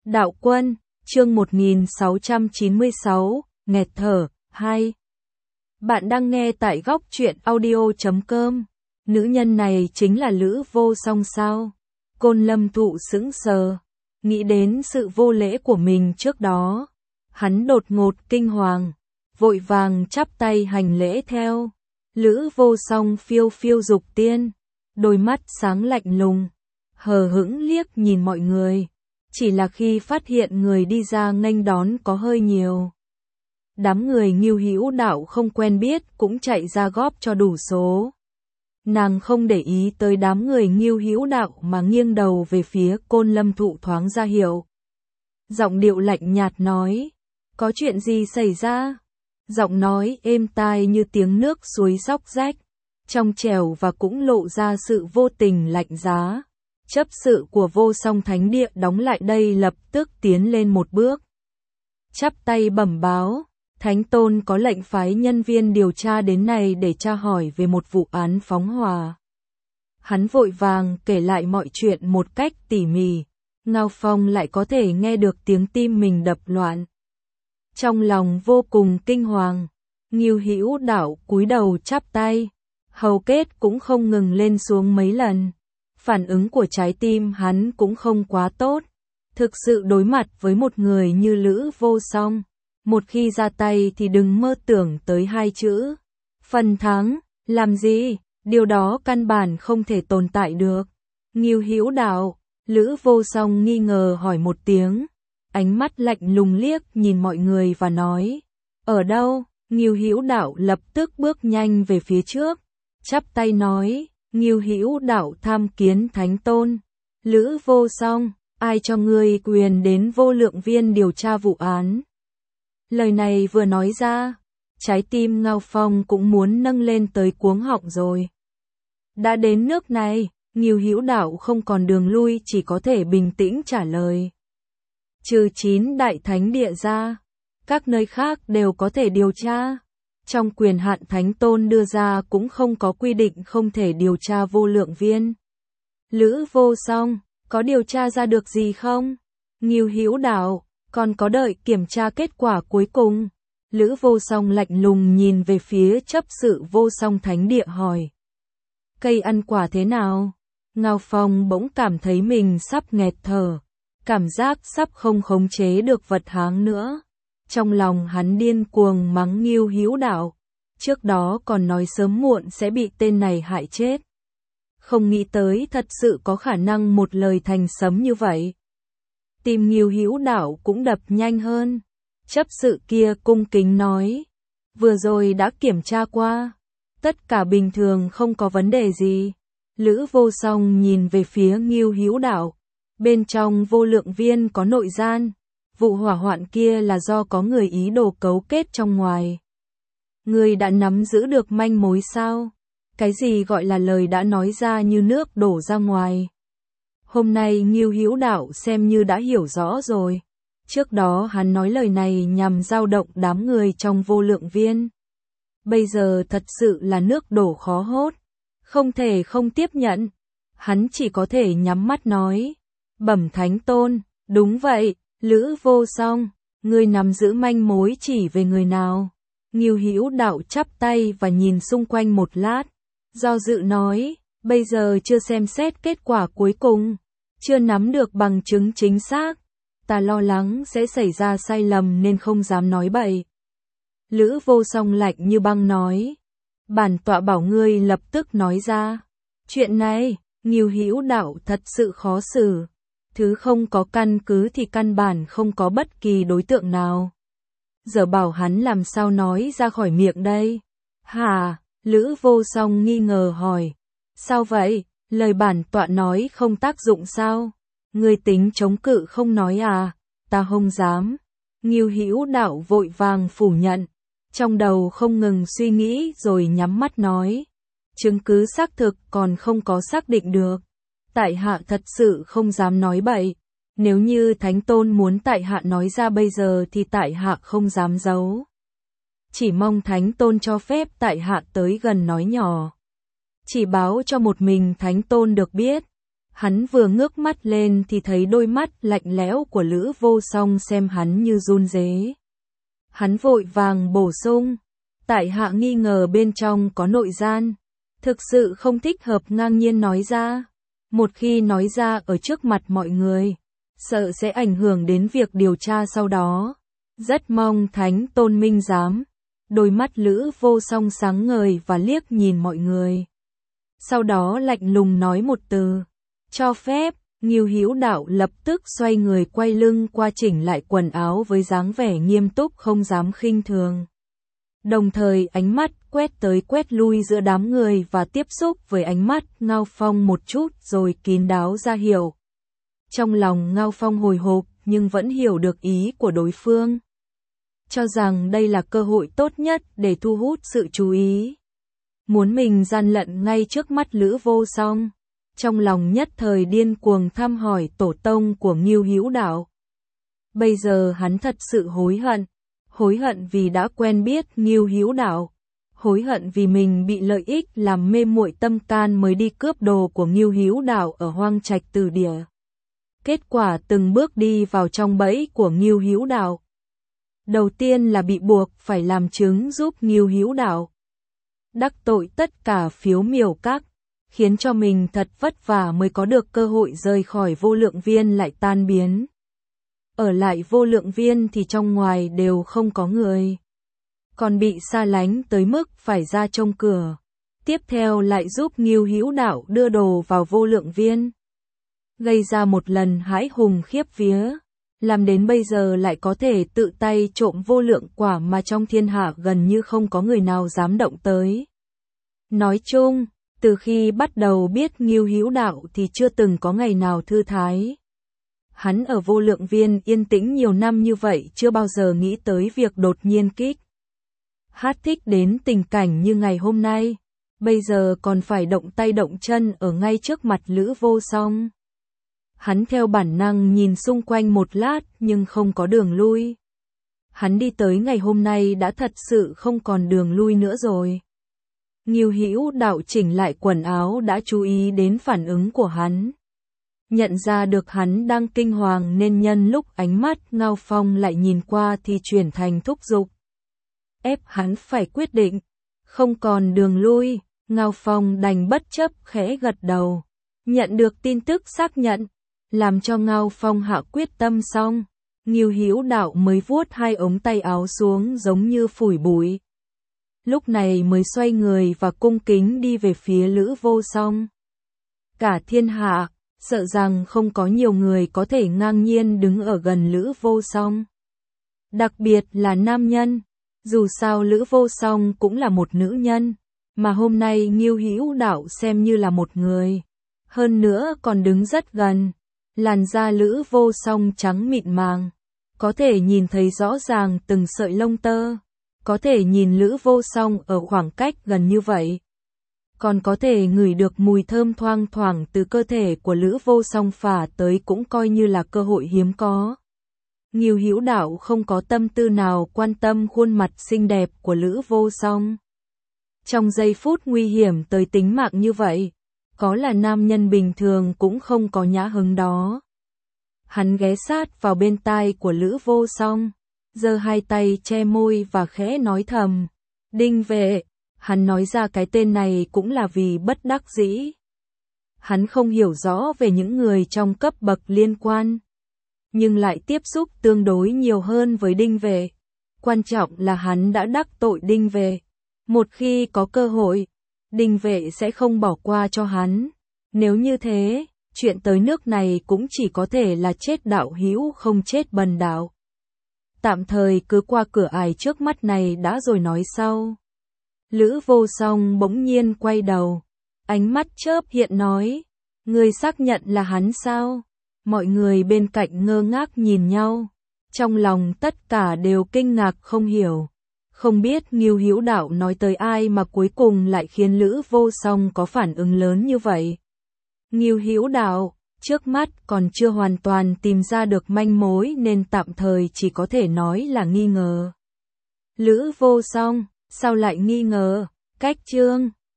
Đạo Quân, chương 1696, nghẹt thở, 2. Bạn đang nghe tại góc truyện audio.com. Nữ nhân này chính là Lữ Vô Song sao? Côn Lâm Thụ sững sờ, nghĩ đến sự vô lễ của mình trước đó. Hắn đột ngột kinh hoàng, vội vàng chắp tay hành lễ theo. Lữ Vô Song phiêu phiêu dục tiên, đôi mắt sáng lạnh lùng, hờ hững liếc nhìn mọi người. Chỉ là khi phát hiện người đi ra nghênh đón có hơi nhiều. Đám người Ngưu Hữu Đạo không quen biết cũng chạy ra góp cho đủ số. Nàng không để ý tới đám người Ngưu Hữu Đạo mà nghiêng đầu về phía Côn Lâm Thụ thoáng ra hiệu. Giọng điệu lạnh nhạt nói, có chuyện gì xảy ra? Giọng nói êm tai như tiếng nước suối róc rách, trong trẻo và cũng lộ ra sự vô tình lạnh giá. Chấp sự của Vô Song Thánh Địa đóng lại đây lập tức tiến lên một bước. Chắp tay bẩm báo, Thánh Tôn có lệnh phái nhân viên điều tra đến này để tra hỏi về một vụ án phóng hỏa. Hắn vội vàng kể lại mọi chuyện một cách tỉ mỉ, Ngao Phong lại có thể nghe được tiếng tim mình đập loạn. Trong lòng vô cùng kinh hoàng, Ngưu Hữu Đạo cúi đầu chắp tay, hầu kết cũng không ngừng lên xuống mấy lần. Phản ứng của trái tim hắn cũng không quá tốt. Thực sự đối mặt với một người như Lữ Vô Song, một khi ra tay thì đừng mơ tưởng tới hai chữ phần thắng, làm gì, điều đó căn bản không thể tồn tại được. Ngưu Hữu Đạo, Lữ Vô Song nghi ngờ hỏi một tiếng, ánh mắt lạnh lùng liếc nhìn mọi người và nói, ở đâu? Ngưu Hữu Đạo lập tức bước nhanh về phía trước, chắp tay nói, Ngưu Hữu Đạo tham kiến Thánh Tôn. Lữ Vô Song, ai cho ngươi quyền đến Vô Lượng Viên điều tra vụ án? Lời này vừa nói ra, trái tim Ngao Phong cũng muốn nâng lên tới cuống họng rồi. Đã đến nước này, Ngưu Hữu Đạo không còn đường lui, chỉ có thể bình tĩnh trả lời. Trừ 9 đại thánh địa ra, các nơi khác đều có thể điều tra. Trong quyền hạn Thánh Tôn đưa ra cũng không có quy định không thể điều tra Vô Lượng Viên. Lữ Vô Song, có điều tra ra được gì không? Ngưu Hữu Đạo, còn có đợi kiểm tra kết quả cuối cùng. Lữ Vô Song lạnh lùng nhìn về phía chấp sự Vô Song Thánh Địa hỏi. Cây ăn quả thế nào? Ngao Phong bỗng cảm thấy mình sắp nghẹt thở, cảm giác sắp không khống chế được vật háng nữa. Trong lòng hắn điên cuồng mắng Ngưu Hữu Đạo, trước đó còn nói sớm muộn sẽ bị tên này hại chết. Không nghĩ tới thật sự có khả năng một lời thành sấm như vậy. Tim Ngưu Hữu Đạo cũng đập nhanh hơn. Chấp sự kia cung kính nói, vừa rồi đã kiểm tra qua, tất cả bình thường không có vấn đề gì. Lữ Vô Song nhìn về phía Ngưu Hữu Đạo, bên trong Vô Lượng Viên có nội gian. Vụ hỏa hoạn kia là do có người ý đồ cấu kết trong ngoài. Người đã nắm giữ được manh mối sao? Cái gì gọi là lời đã nói ra như nước đổ ra ngoài? Hôm nay Ngưu Hữu Đạo xem như đã hiểu rõ rồi. Trước đó hắn nói lời này nhằm dao động đám người trong Vô Lượng Viên. Bây giờ thật sự là nước đổ khó hốt. Không thể không tiếp nhận. Hắn chỉ có thể nhắm mắt nói. Bẩm Thánh Tôn, đúng vậy. Lữ Vô Song, ngươi nắm giữ manh mối chỉ về người nào? Ngưu Hữu Đạo chắp tay và nhìn xung quanh một lát, do dự nói, bây giờ chưa xem xét kết quả cuối cùng, chưa nắm được bằng chứng chính xác, ta lo lắng sẽ xảy ra sai lầm nên không dám nói bậy. Lữ Vô Song lạnh như băng nói, bản tọa bảo ngươi lập tức nói ra. Chuyện này, Ngưu Hữu Đạo thật sự khó xử. Thứ không có căn cứ thì căn bản không có bất kỳ đối tượng nào. Giờ bảo hắn làm sao nói ra khỏi miệng đây? Hả? Lữ Vô Song nghi ngờ hỏi. Sao vậy? Lời bản tọa nói không tác dụng sao? Ngươi tính chống cự không nói à? Ta không dám. Ngưu Hữu Đạo vội vàng phủ nhận. Trong đầu không ngừng suy nghĩ rồi nhắm mắt nói. Chứng cứ xác thực còn không có xác định được. Tại hạ thật sự không dám nói bậy. Nếu như Thánh Tôn muốn tại hạ nói ra bây giờ thì tại hạ không dám giấu. Chỉ mong Thánh Tôn cho phép tại hạ tới gần nói nhỏ. Chỉ báo cho một mình Thánh Tôn được biết. Hắn vừa ngước mắt lên thì thấy đôi mắt lạnh lẽo của Lữ Vô Song xem hắn như run rế. Hắn vội vàng bổ sung, tại hạ nghi ngờ bên trong có nội gian, thực sự không thích hợp ngang nhiên nói ra. Một khi nói ra ở trước mặt mọi người, sợ sẽ ảnh hưởng đến việc điều tra sau đó. Rất mong Thánh Tôn minh giám. Đôi mắt Lữ Vô Song sáng ngời và liếc nhìn mọi người. Sau đó lạnh lùng nói một từ, cho phép. Ngưu Hữu Đạo lập tức xoay người quay lưng qua chỉnh lại quần áo với dáng vẻ nghiêm túc không dám khinh thường. Đồng thời ánh mắt quét tới quét lui giữa đám người và tiếp xúc với ánh mắt Ngao Phong một chút rồi kín đáo ra hiệu. Trong lòng Ngao Phong hồi hộp nhưng vẫn hiểu được ý của đối phương. Cho rằng đây là cơ hội tốt nhất để thu hút sự chú ý. Muốn mình gian lận ngay trước mắt Lữ Vô Song. Trong lòng nhất thời điên cuồng thăm hỏi tổ tông của Ngưu Hữu Đạo. Bây giờ hắn thật sự hối hận vì đã quen biết Ngưu Hữu Đạo, hối hận vì mình bị lợi ích làm mê muội tâm can mới đi cướp đồ của Ngưu Hữu Đạo ở Hoang Trạch Từ Địa. Kết quả từng bước đi vào trong bẫy của Ngưu Hữu Đạo. Đầu tiên là bị buộc phải làm chứng giúp Ngưu Hữu Đạo. Đắc tội tất cả phiếu miểu các, khiến cho mình thật vất vả mới có được cơ hội rời khỏi Vô Lượng Viên lại tan biến. Ở lại Vô Lượng Viên thì trong ngoài đều không có người. Còn bị xa lánh tới mức phải ra trông cửa. Tiếp theo lại giúp Ngưu Hữu Đạo đưa đồ vào Vô Lượng Viên. Gây ra một lần hãi hùng khiếp vía. Làm đến bây giờ lại có thể tự tay trộm vô lượng quả mà trong thiên hạ gần như không có người nào dám động tới. Nói chung, từ khi bắt đầu biết Ngưu Hữu Đạo thì chưa từng có ngày nào thư thái. Hắn ở Vô Lượng Viên yên tĩnh nhiều năm như vậy chưa bao giờ nghĩ tới việc đột nhiên kích thích đến tình cảnh như ngày hôm nay. Bây giờ còn phải động tay động chân ở ngay trước mặt Lữ Vô Song. Hắn theo bản năng nhìn xung quanh một lát nhưng không có đường lui. Hắn đi tới ngày hôm nay đã thật sự không còn đường lui nữa rồi. Ngưu Hữu Đạo chỉnh lại quần áo đã chú ý đến phản ứng của hắn. Nhận ra được hắn đang kinh hoàng nên nhân lúc ánh mắt Ngao Phong lại nhìn qua thì chuyển thành thúc giục. Ép hắn phải quyết định, không còn đường lui, Ngao Phong đành bất chấp khẽ gật đầu. Nhận được tin tức xác nhận, làm cho Ngao Phong hạ quyết tâm xong, Ngưu Hữu Đạo mới vuốt hai ống tay áo xuống giống như phủi bụi. Lúc này mới xoay người và cung kính đi về phía Lữ Vô Song. Cả thiên hạ, sợ rằng không có nhiều người có thể ngang nhiên đứng ở gần Lữ Vô Song. Đặc biệt là nam nhân, dù sao Lữ Vô Song cũng là một nữ nhân, mà hôm nay Ngưu Hữu Đạo xem như là một người. Hơn nữa còn đứng rất gần. Làn da Lữ Vô Song trắng mịn màng, có thể nhìn thấy rõ ràng từng sợi lông tơ, có thể nhìn Lữ Vô Song ở khoảng cách gần như vậy. Còn có thể ngửi được mùi thơm thoang thoảng từ cơ thể của Lữ Vô Song phả tới cũng coi như là cơ hội hiếm có. Ngưu Hữu Đạo không có tâm tư nào quan tâm khuôn mặt xinh đẹp của Lữ Vô Song. Trong giây phút nguy hiểm tới tính mạng như vậy, có là nam nhân bình thường cũng không có nhã hứng đó. Hắn ghé sát vào bên tai của Lữ Vô Song, giơ hai tay che môi và khẽ nói thầm. Đinh Vệ, hắn nói ra cái tên này cũng là vì bất đắc dĩ. Hắn không hiểu rõ về những người trong cấp bậc liên quan, nhưng lại tiếp xúc tương đối nhiều hơn với Đinh Vệ. Quan trọng là hắn đã đắc tội Đinh Vệ. Một khi có cơ hội, Đinh Vệ sẽ không bỏ qua cho hắn. Nếu như thế, chuyện tới nước này cũng chỉ có thể là chết đạo hữu không chết bần đạo. Tạm thời cứ qua cửa ải trước mắt này đã rồi nói sau. Lữ Vô Song bỗng nhiên quay đầu, ánh mắt chớp hiện nói, người xác nhận là hắn sao? Mọi người bên cạnh ngơ ngác nhìn nhau, trong lòng tất cả đều kinh ngạc không hiểu. Không biết Ngưu Hữu Đạo nói tới ai mà cuối cùng lại khiến Lữ Vô Song có phản ứng lớn như vậy. Ngưu Hữu Đạo, trước mắt còn chưa hoàn toàn tìm ra được manh mối nên tạm thời chỉ có thể nói là nghi ngờ. Lữ Vô Song, sao lại nghi ngờ? Cách chương